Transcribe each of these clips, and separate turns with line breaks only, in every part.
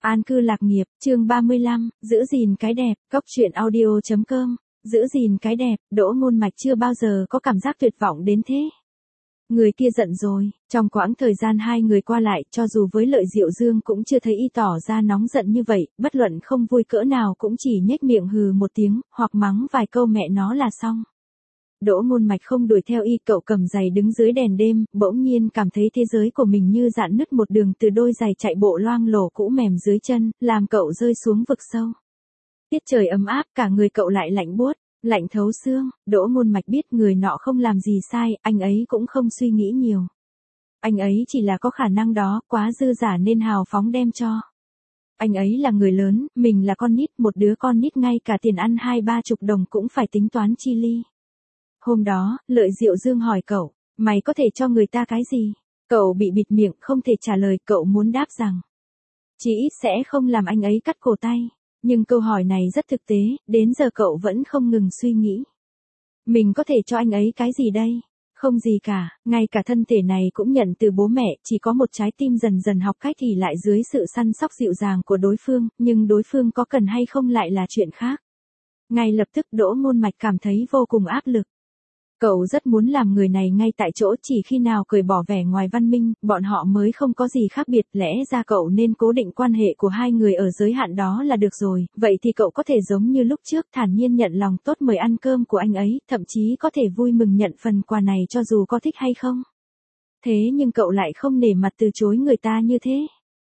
An cư lạc nghiệp, chương 35, giữ gìn cái đẹp, cóc truyện audio.com, giữ gìn cái đẹp, Đỗ Ngôn Mạch chưa bao giờ có cảm giác tuyệt vọng đến thế. Người kia giận rồi, trong quãng thời gian hai người qua lại, cho dù với Lợi Diệu Dương cũng chưa thấy y tỏ ra nóng giận như vậy, bất luận không vui cỡ nào cũng chỉ nhếch miệng hừ một tiếng, hoặc mắng vài câu mẹ nó là xong. Đỗ Ngôn Mạch không đuổi theo y, cậu cầm giày đứng dưới đèn đêm, bỗng nhiên cảm thấy thế giới của mình như rạn nứt một đường từ đôi giày chạy bộ loang lổ cũ mềm dưới chân, làm cậu rơi xuống vực sâu. Tiết trời ấm áp, cả người cậu lại lạnh buốt, lạnh thấu xương. Đỗ Ngôn Mạch biết người nọ không làm gì sai, anh ấy cũng không suy nghĩ nhiều. Anh ấy chỉ là có khả năng đó, quá dư giả nên hào phóng đem cho. Anh ấy là người lớn, mình là con nít, một đứa con nít ngay cả tiền ăn 20-30 đồng cũng phải tính toán chi ly. Hôm đó, Lợi Diệu Dương hỏi cậu, mày có thể cho người ta cái gì? Cậu bị bịt miệng, không thể trả lời, cậu muốn đáp rằng chí ít sẽ không làm anh ấy cắt cổ tay. Nhưng câu hỏi này rất thực tế, đến giờ cậu vẫn không ngừng suy nghĩ. Mình có thể cho anh ấy cái gì đây? Không gì cả, ngay cả thân thể này cũng nhận từ bố mẹ, chỉ có một trái tim dần dần học cách thì lại dưới sự săn sóc dịu dàng của đối phương, nhưng đối phương có cần hay không lại là chuyện khác. Ngay lập tức Đỗ Ngôn Mạch cảm thấy vô cùng áp lực. Cậu rất muốn làm người này ngay tại chỗ, chỉ khi nào cởi bỏ vẻ ngoài văn minh, bọn họ mới không có gì khác biệt, lẽ ra cậu nên cố định quan hệ của hai người ở giới hạn đó là được rồi, vậy thì cậu có thể giống như lúc trước thản nhiên nhận lòng tốt mời ăn cơm của anh ấy, thậm chí có thể vui mừng nhận phần quà này cho dù có thích hay không. Thế nhưng cậu lại không nể mặt từ chối người ta như thế.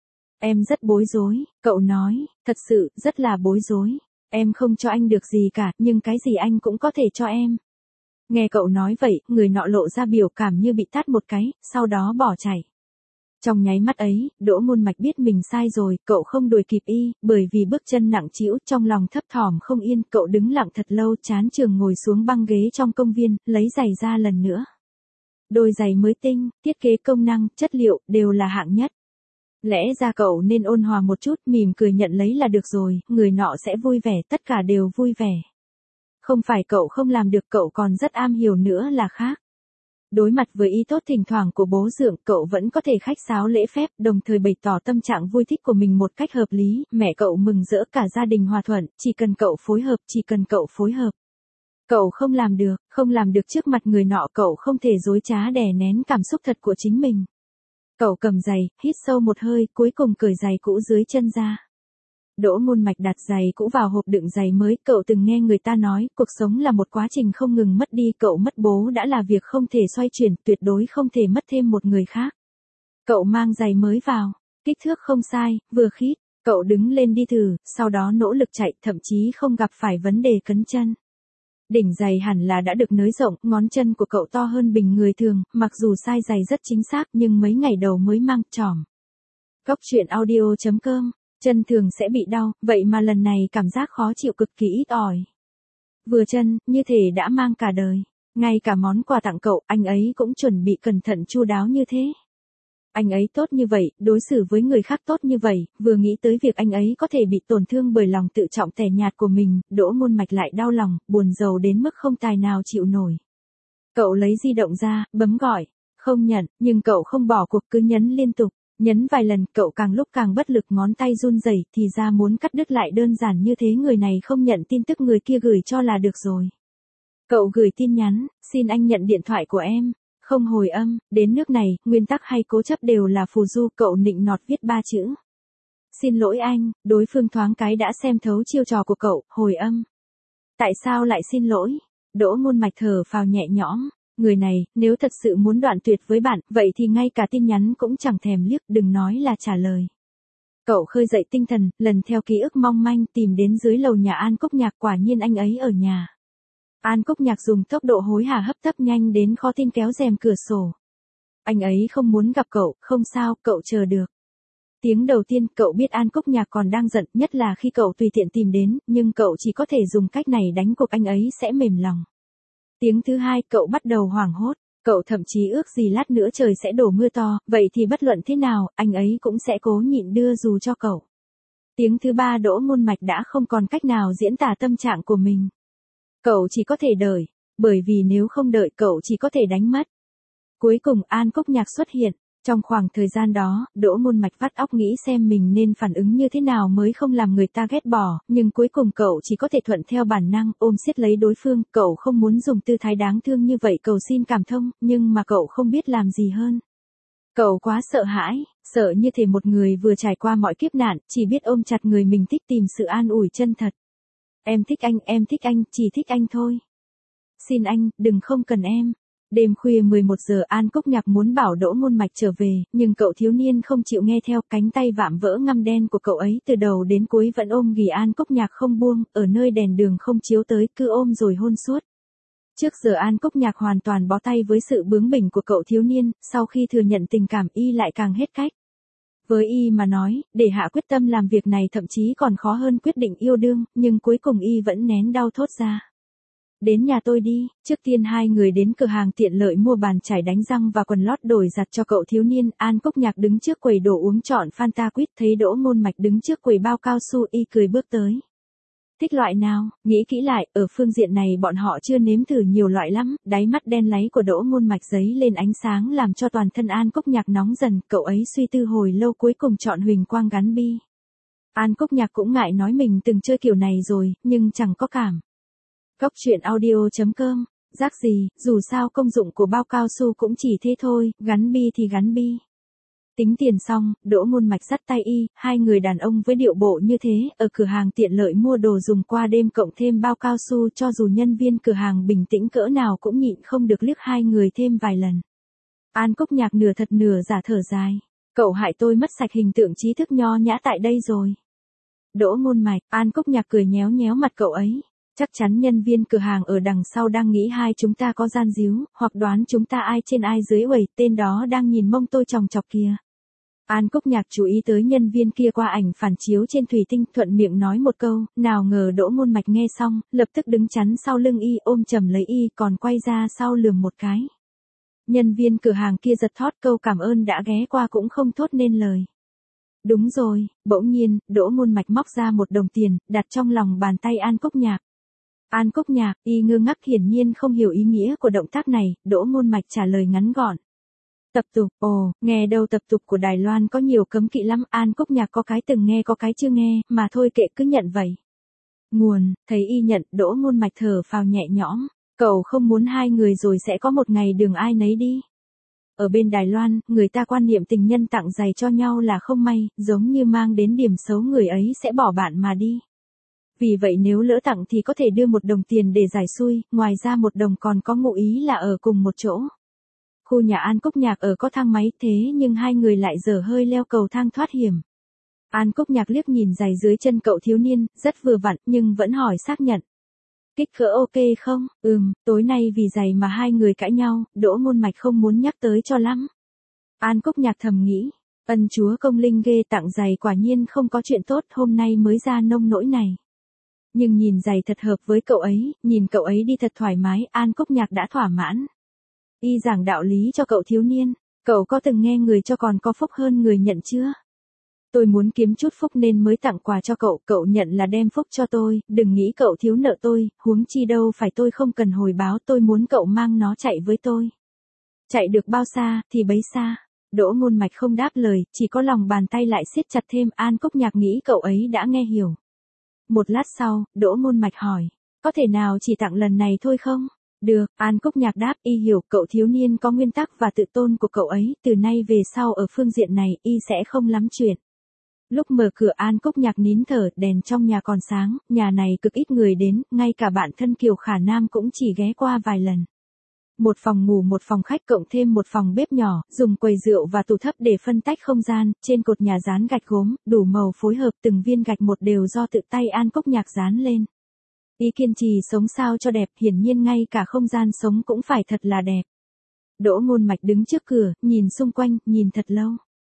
Em rất bối rối, cậu nói, thật sự, rất là bối rối. Em không cho anh được gì cả, nhưng cái gì anh cũng có thể cho em. Nghe cậu nói vậy, người nọ lộ ra biểu cảm như bị tát một cái, sau đó bỏ chạy. Trong nháy mắt ấy, Đỗ Ngôn Mạch biết mình sai rồi, cậu không đuổi kịp y, bởi vì bước chân nặng trĩu, trong lòng thấp thỏm không yên, cậu đứng lặng thật lâu, chán chường ngồi xuống băng ghế trong công viên, lấy giày ra lần nữa. Đôi giày mới tinh, thiết kế công năng, chất liệu, đều là hạng nhất. Lẽ ra cậu nên ôn hòa một chút, mỉm cười nhận lấy là được rồi, người nọ sẽ vui vẻ, tất cả đều vui vẻ. Không phải cậu không làm được, cậu còn rất am hiểu nữa là khác. Đối mặt với ý tốt thỉnh thoảng của bố dượng, cậu vẫn có thể khách sáo lễ phép, đồng thời bày tỏ tâm trạng vui thích của mình một cách hợp lý, mẹ cậu mừng rỡ, cả gia đình hòa thuận, chỉ cần cậu phối hợp, chỉ cần cậu phối hợp. Cậu không làm được trước mặt người nọ, cậu không thể dối trá đè nén cảm xúc thật của chính mình. Cậu cầm giày, hít sâu một hơi, cuối cùng cởi giày cũ dưới chân ra. Đỗ Ngôn Mạch đặt giày cũ vào hộp đựng giày mới, cậu từng nghe người ta nói, cuộc sống là một quá trình không ngừng mất đi, cậu mất bố đã là việc không thể xoay chuyển, tuyệt đối không thể mất thêm một người khác. Cậu mang giày mới vào, kích thước không sai, vừa khít, cậu đứng lên đi thử, sau đó nỗ lực chạy, thậm chí không gặp phải vấn đề cấn chân. Đỉnh giày hẳn là đã được nới rộng, ngón chân của cậu to hơn bình người thường, mặc dù size giày rất chính xác nhưng mấy ngày đầu mới mang trỏm. cóc truyện audio.com. Chân thường sẽ bị đau, vậy mà lần này cảm giác khó chịu cực kỳ ít ỏi. Vừa chân, như thể đã mang cả đời. Ngay cả món quà tặng cậu, anh ấy cũng chuẩn bị cẩn thận chu đáo như thế. Anh ấy tốt như vậy, đối xử với người khác tốt như vậy, vừa nghĩ tới việc anh ấy có thể bị tổn thương bởi lòng tự trọng tẻ nhạt của mình, Đỗ Ngôn Mạch lại đau lòng, buồn rầu đến mức không tài nào chịu nổi. Cậu lấy di động ra, bấm gọi, không nhận, nhưng cậu không bỏ cuộc, cứ nhấn liên tục. Nhấn vài lần, cậu càng lúc càng bất lực, ngón tay run rẩy, thì ra muốn cắt đứt lại đơn giản như thế, người này không nhận tin tức người kia gửi cho là được rồi. Cậu gửi tin nhắn, xin anh nhận điện thoại của em, không hồi âm, đến nước này, nguyên tắc hay cố chấp đều là phù du, cậu nịnh nọt viết 3 chữ. Xin lỗi anh, đối phương thoáng cái đã xem thấu chiêu trò của cậu, hồi âm. Tại sao lại xin lỗi? Đỗ Ngôn Mạch thở phào nhẹ nhõm. Người này, nếu thật sự muốn đoạn tuyệt với bạn, vậy thì ngay cả tin nhắn cũng chẳng thèm liếc, đừng nói là trả lời. Cậu khơi dậy tinh thần, lần theo ký ức mong manh tìm đến dưới lầu nhà An Cúc Nhạc, quả nhiên anh ấy ở nhà. An Cúc Nhạc dùng tốc độ hối hả hấp tấp nhanh đến khó tin kéo rèm cửa sổ. Anh ấy không muốn gặp cậu, không sao, cậu chờ được. Tiếng đầu tiên, cậu biết An Cúc Nhạc còn đang giận, nhất là khi cậu tùy tiện tìm đến, nhưng cậu chỉ có thể dùng cách này đánh cuộc anh ấy sẽ mềm lòng. Tiếng thứ hai, cậu bắt đầu hoảng hốt, cậu thậm chí ước gì lát nữa trời sẽ đổ mưa to, vậy thì bất luận thế nào, anh ấy cũng sẽ cố nhịn đưa dù cho cậu. Tiếng thứ ba, Đỗ Ngôn Mạch đã không còn cách nào diễn tả tâm trạng của mình. Cậu chỉ có thể đợi, bởi vì nếu không đợi cậu chỉ có thể đánh mất. Cuối cùng An Cúc Nhạc xuất hiện, Trong khoảng thời gian đó, Đỗ Ngôn Mạch vắt óc nghĩ xem mình nên phản ứng như thế nào mới không làm người ta ghét bỏ, nhưng cuối cùng cậu chỉ có thể thuận theo bản năng, ôm siết lấy đối phương, cậu không muốn dùng tư thái đáng thương như vậy cầu xin cảm thông, nhưng mà cậu không biết làm gì hơn. Cậu quá sợ hãi, sợ như thể một người vừa trải qua mọi kiếp nạn, chỉ biết ôm chặt người mình thích tìm sự an ủi chân thật. Em thích anh, chỉ thích anh thôi. Xin anh, đừng không cần em. Đêm khuya 11 giờ An Cốc Nhạc muốn bảo Đỗ Ngôn Mạch trở về, nhưng cậu thiếu niên không chịu nghe theo, cánh tay vạm vỡ ngăm đen của cậu ấy từ đầu đến cuối vẫn ôm ghì An Cốc Nhạc không buông, ở nơi đèn đường không chiếu tới cứ ôm rồi hôn suốt. Trước giờ An Cốc Nhạc hoàn toàn bó tay với sự bướng bỉnh của cậu thiếu niên, sau khi thừa nhận tình cảm y lại càng hết cách. Với y mà nói, để hạ quyết tâm làm việc này thậm chí còn khó hơn quyết định yêu đương, nhưng cuối cùng y vẫn nén đau thốt ra. Đến nhà tôi đi, trước tiên hai người đến cửa hàng tiện lợi mua bàn chải đánh răng và quần lót đổi giặt cho cậu thiếu niên. An Cốc Nhạc đứng trước quầy đồ uống chọn Fanta Quýt, thấy Đỗ Ngôn Mạch đứng trước quầy bao cao su y cười bước tới. Thích loại nào, nghĩ kỹ lại, ở phương diện này bọn họ chưa nếm thử nhiều loại lắm, đáy mắt đen láy của Đỗ Ngôn Mạch giấy lên ánh sáng làm cho toàn thân An Cốc Nhạc nóng dần, cậu ấy suy tư hồi lâu cuối cùng chọn huỳnh quang gắn bi. An Cốc Nhạc cũng ngại nói mình từng chơi kiểu này rồi, nhưng chẳng có cảm. Cốc truyện audio.com, rác gì, dù sao công dụng của bao cao su cũng chỉ thế thôi, gắn bi thì gắn bi. Tính tiền xong, Đỗ Ngôn Mạch dắt tay y, hai người đàn ông với điệu bộ như thế, ở cửa hàng tiện lợi mua đồ dùng qua đêm cộng thêm bao cao su cho dù nhân viên cửa hàng bình tĩnh cỡ nào cũng nhịn không được liếc hai người thêm vài lần. An Cốc Nhạc nửa thật nửa giả thở dài. Cậu hại tôi mất sạch hình tượng trí thức nho nhã tại đây rồi. Đỗ Ngôn Mạch, An Cốc Nhạc cười nhéo nhéo mặt cậu ấy. Chắc chắn nhân viên cửa hàng ở đằng sau đang nghĩ hai chúng ta có gian díu, hoặc đoán chúng ta ai trên ai dưới uầy, tên đó đang nhìn mông tôi chòng chọc kìa. An Cốc Nhạc chú ý tới nhân viên kia qua ảnh phản chiếu trên thủy tinh, thuận miệng nói một câu, nào ngờ Đỗ Ngôn Mạch nghe xong, lập tức đứng chắn sau lưng y, ôm chầm lấy y, còn quay ra sau lườm một cái. Nhân viên cửa hàng kia giật thót, câu cảm ơn đã ghé qua cũng không thốt nên lời. Đúng rồi, bỗng nhiên, Đỗ Ngôn Mạch móc ra một đồng tiền, đặt trong lòng bàn tay An Cốc Nhạc. An Cốc Nhạc, y ngơ ngác hiển nhiên không hiểu ý nghĩa của động tác này, Đỗ Ngôn Mạch trả lời ngắn gọn. Tập tục, ồ, nghe đâu tập tục của Đài Loan có nhiều cấm kỵ lắm, An Cốc Nhạc có cái từng nghe có cái chưa nghe, mà thôi kệ cứ nhận vậy. Nguồn, thấy y nhận, Đỗ Ngôn Mạch thở phào nhẹ nhõm, cậu không muốn hai người rồi sẽ có một ngày đường ai nấy đi. Ở bên Đài Loan, người ta quan niệm tình nhân tặng giày cho nhau là không may, giống như mang đến điểm xấu người ấy sẽ bỏ bạn mà đi. Vì vậy nếu lỡ tặng thì có thể đưa một đồng tiền để giải xui, ngoài ra một đồng còn có ngụ ý là ở cùng một chỗ. Khu nhà An Cốc Nhạc ở có thang máy thế nhưng hai người lại dở hơi leo cầu thang thoát hiểm. An Cốc Nhạc liếc nhìn giày dưới chân cậu thiếu niên, rất vừa vặn nhưng vẫn hỏi xác nhận. Kích cỡ ok không? Tối nay vì giày mà hai người cãi nhau, Đỗ Ngôn Mạch không muốn nhắc tới cho lắm. An Cốc Nhạc thầm nghĩ, ân chúa công linh ghê, tặng giày quả nhiên không có chuyện tốt, hôm nay mới ra nông nỗi này. Nhưng nhìn giày thật hợp với cậu ấy, nhìn cậu ấy đi thật thoải mái, An Cốc Nhạc đã thỏa mãn. Y giảng đạo lý cho cậu thiếu niên, cậu có từng nghe người cho còn có phúc hơn người nhận chưa? Tôi muốn kiếm chút phúc nên mới tặng quà cho cậu, cậu nhận là đem phúc cho tôi, đừng nghĩ cậu thiếu nợ tôi, huống chi đâu phải tôi không cần hồi báo, tôi muốn cậu mang nó chạy với tôi. Chạy được bao xa, thì bấy xa. Đỗ Ngôn Mạch không đáp lời, chỉ có lòng bàn tay lại siết chặt thêm, An Cốc Nhạc nghĩ cậu ấy đã nghe hiểu. Một lát sau, Đỗ Ngôn Mạch hỏi, có thể nào chỉ tặng lần này thôi không? Được, An Cốc Nhạc đáp, y hiểu cậu thiếu niên có nguyên tắc và tự tôn của cậu ấy, từ nay về sau ở phương diện này, y sẽ không lắm chuyện. Lúc mở cửa An Cốc Nhạc nín thở, đèn trong nhà còn sáng, nhà này cực ít người đến, ngay cả bạn thân Kiều Khả Nam cũng chỉ ghé qua vài lần. Một phòng ngủ một phòng khách cộng thêm một phòng bếp nhỏ, dùng quầy rượu và tủ thấp để phân tách không gian, trên cột nhà dán gạch gốm, đủ màu phối hợp từng viên gạch một đều do tự tay An Cốc Nhạc dán lên. Y kiên trì sống sao cho đẹp, hiển nhiên ngay cả không gian sống cũng phải thật là đẹp. Đỗ Ngôn Mạch đứng trước cửa, nhìn xung quanh, nhìn thật lâu.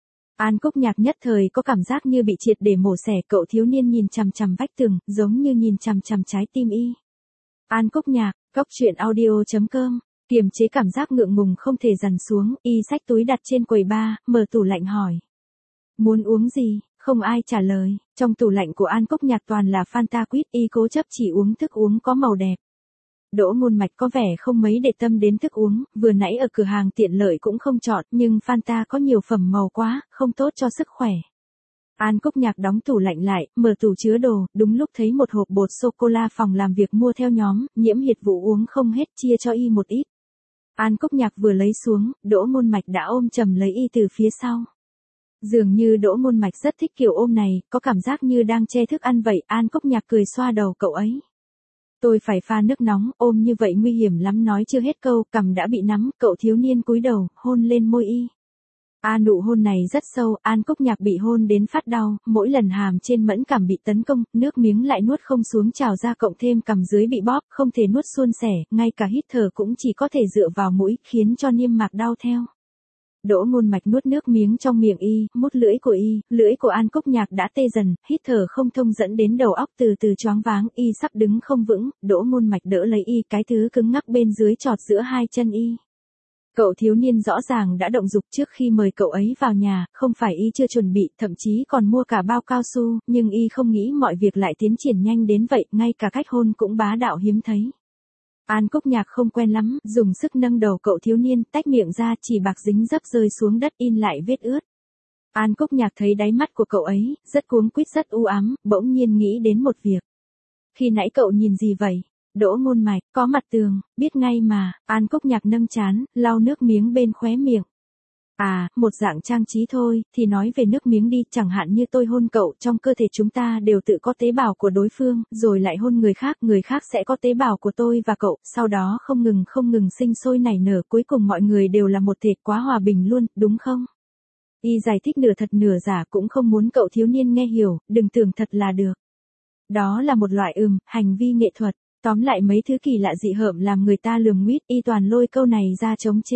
An Cốc Nhạc nhất thời có cảm giác như bị triệt để mổ xẻ, cậu thiếu niên nhìn chằm chằm vách tường, giống như nhìn chằm chằm trái tim y. An Cốc Nhạc, cốc truyện audio.com, kiềm chế cảm giác ngượng ngùng không thể dằn xuống, y xách túi đặt trên quầy bar, mở tủ lạnh hỏi. Muốn uống gì? Không ai trả lời, trong tủ lạnh của An Cốc Nhạc toàn là Fanta Quýt, y cố chấp chỉ uống thức uống có màu đẹp. Đỗ Ngôn Mạch có vẻ không mấy để tâm đến thức uống, vừa nãy ở cửa hàng tiện lợi cũng không chọn, nhưng Fanta có nhiều phẩm màu quá, không tốt cho sức khỏe. An Cúc Nhạc đóng tủ lạnh lại, mở tủ chứa đồ, đúng lúc thấy một hộp bột sô-cô-la phòng làm việc mua theo nhóm, Nhiễm Hiệt Vũ uống không hết chia cho y một ít. An Cúc Nhạc vừa lấy xuống, Đỗ Ngôn Mạch đã ôm chầm lấy y từ phía sau. Dường như Đỗ Ngôn Mạch rất thích kiểu ôm này, có cảm giác như đang che thức ăn vậy, An Cúc Nhạc cười xoa đầu cậu ấy. Tôi phải pha nước nóng, ôm như vậy nguy hiểm lắm, nói chưa hết câu, cằm đã bị nắm, cậu thiếu niên cúi đầu, hôn lên môi y. Nụ hôn này rất sâu, An Cúc Nhạc bị hôn đến phát đau, mỗi lần hàm trên mẫn cảm bị tấn công, nước miếng lại nuốt không xuống trào ra, cộng thêm cằm dưới bị bóp, không thể nuốt suôn sẻ, ngay cả hít thở cũng chỉ có thể dựa vào mũi, khiến cho niêm mạc đau theo. Đỗ Ngôn Mạch nuốt nước miếng trong miệng y, mút lưỡi của An Cúc Nhạc đã tê dần, hít thở không thông dẫn đến đầu óc từ từ choáng váng, y sắp đứng không vững, Đỗ Ngôn Mạch đỡ lấy y, cái thứ cứng ngắc bên dưới chọt giữa hai chân y. Cậu thiếu niên rõ ràng đã động dục trước khi mời cậu ấy vào nhà, không phải y chưa chuẩn bị, thậm chí còn mua cả bao cao su, nhưng y không nghĩ mọi việc lại tiến triển nhanh đến vậy, ngay cả cách hôn cũng bá đạo hiếm thấy. An Cúc Nhạc không quen lắm, dùng sức nâng đầu cậu thiếu niên, tách miệng ra, chỉ bạc dính dấp rơi xuống đất in lại vết ướt. An Cúc Nhạc thấy đáy mắt của cậu ấy, rất cuống quýt rất u ám, bỗng nhiên nghĩ đến một việc. Khi nãy cậu nhìn gì vậy? Đỗ Ngôn Mạch, có mặt tường, biết ngay mà, An Cúc Nhạc nâng trán, lau nước miếng bên khóe miệng. Một dạng trang trí thôi, thì nói về nước miếng đi, chẳng hạn như tôi hôn cậu, trong cơ thể chúng ta đều tự có tế bào của đối phương, rồi lại hôn người khác sẽ có tế bào của tôi và cậu, sau đó không ngừng sinh sôi nảy nở, cuối cùng mọi người đều là một thể, quá hòa bình luôn, đúng không? Y giải thích nửa thật nửa giả, cũng không muốn cậu thiếu niên nghe hiểu, đừng tưởng thật là được. Đó là một loại hành vi nghệ thuật, tóm lại mấy thứ kỳ lạ dị hợm làm người ta lườm nguýt, y toàn lôi câu này ra chống chế.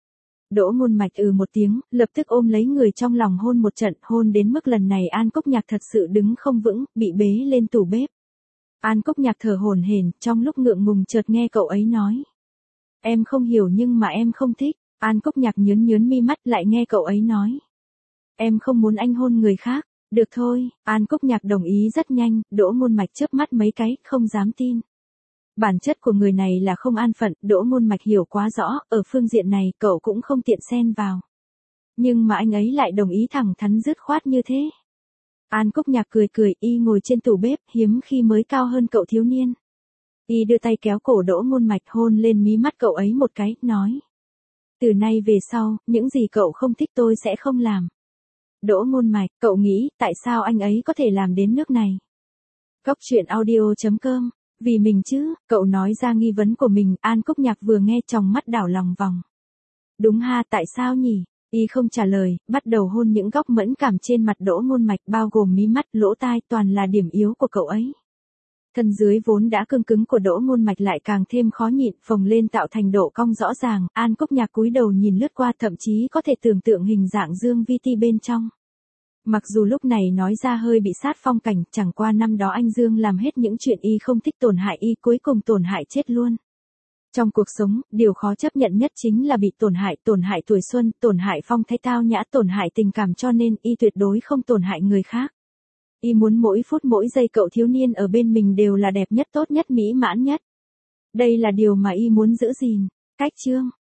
Đỗ Ngôn Mạch một tiếng, lập tức ôm lấy người trong lòng hôn một trận, hôn đến mức lần này An Cúc Nhạc thật sự đứng không vững, bị bế lên tủ bếp. An Cúc Nhạc thở hổn hển, trong lúc ngượng ngùng chợt nghe cậu ấy nói. Em không hiểu nhưng mà em không thích. An Cúc Nhạc nhớn mi mắt, lại nghe cậu ấy nói. Em không muốn anh hôn người khác. Được thôi, An Cúc Nhạc đồng ý rất nhanh, Đỗ Ngôn Mạch chớp mắt mấy cái, không dám tin. Bản chất của người này là không an phận, Đỗ Ngôn Mạch hiểu quá rõ, ở phương diện này cậu cũng không tiện xen vào. Nhưng mà anh ấy lại đồng ý thẳng thắn dứt khoát như thế. An Cúc Nhạc cười, y ngồi trên tủ bếp, hiếm khi mới cao hơn cậu thiếu niên. Y đưa tay kéo cổ Đỗ Ngôn Mạch, hôn lên mí mắt cậu ấy một cái, nói. Từ nay về sau, những gì cậu không thích tôi sẽ không làm. Đỗ Ngôn Mạch, cậu nghĩ, tại sao anh ấy có thể làm đến nước này? Cóc truyện audio.com. Vì mình chứ, cậu nói ra nghi vấn của mình, An Cúc Nhạc vừa nghe tròng mắt đảo lòng vòng. Đúng ha, tại sao nhỉ? Y không trả lời, bắt đầu hôn những góc mẫn cảm trên mặt Đỗ Ngôn Mạch, bao gồm mí mắt, lỗ tai, toàn là điểm yếu của cậu ấy. Thân dưới vốn đã cứng của Đỗ Ngôn Mạch lại càng thêm khó nhịn, phồng lên tạo thành độ cong rõ ràng, An Cúc Nhạc cúi đầu nhìn lướt qua, thậm chí có thể tưởng tượng hình dạng Dương Vi Ti bên trong. Mặc dù lúc này nói ra hơi bị sát phong cảnh, chẳng qua năm đó anh Dương làm hết những chuyện y không thích tổn hại y, cuối cùng tổn hại chết luôn. Trong cuộc sống, điều khó chấp nhận nhất chính là bị tổn hại tuổi xuân, tổn hại phong thái tao nhã, tổn hại tình cảm, cho nên y tuyệt đối không tổn hại người khác. Y muốn mỗi phút mỗi giây cậu thiếu niên ở bên mình đều là đẹp nhất, tốt nhất, mỹ mãn nhất. Đây là điều mà y muốn giữ gìn. Cách chương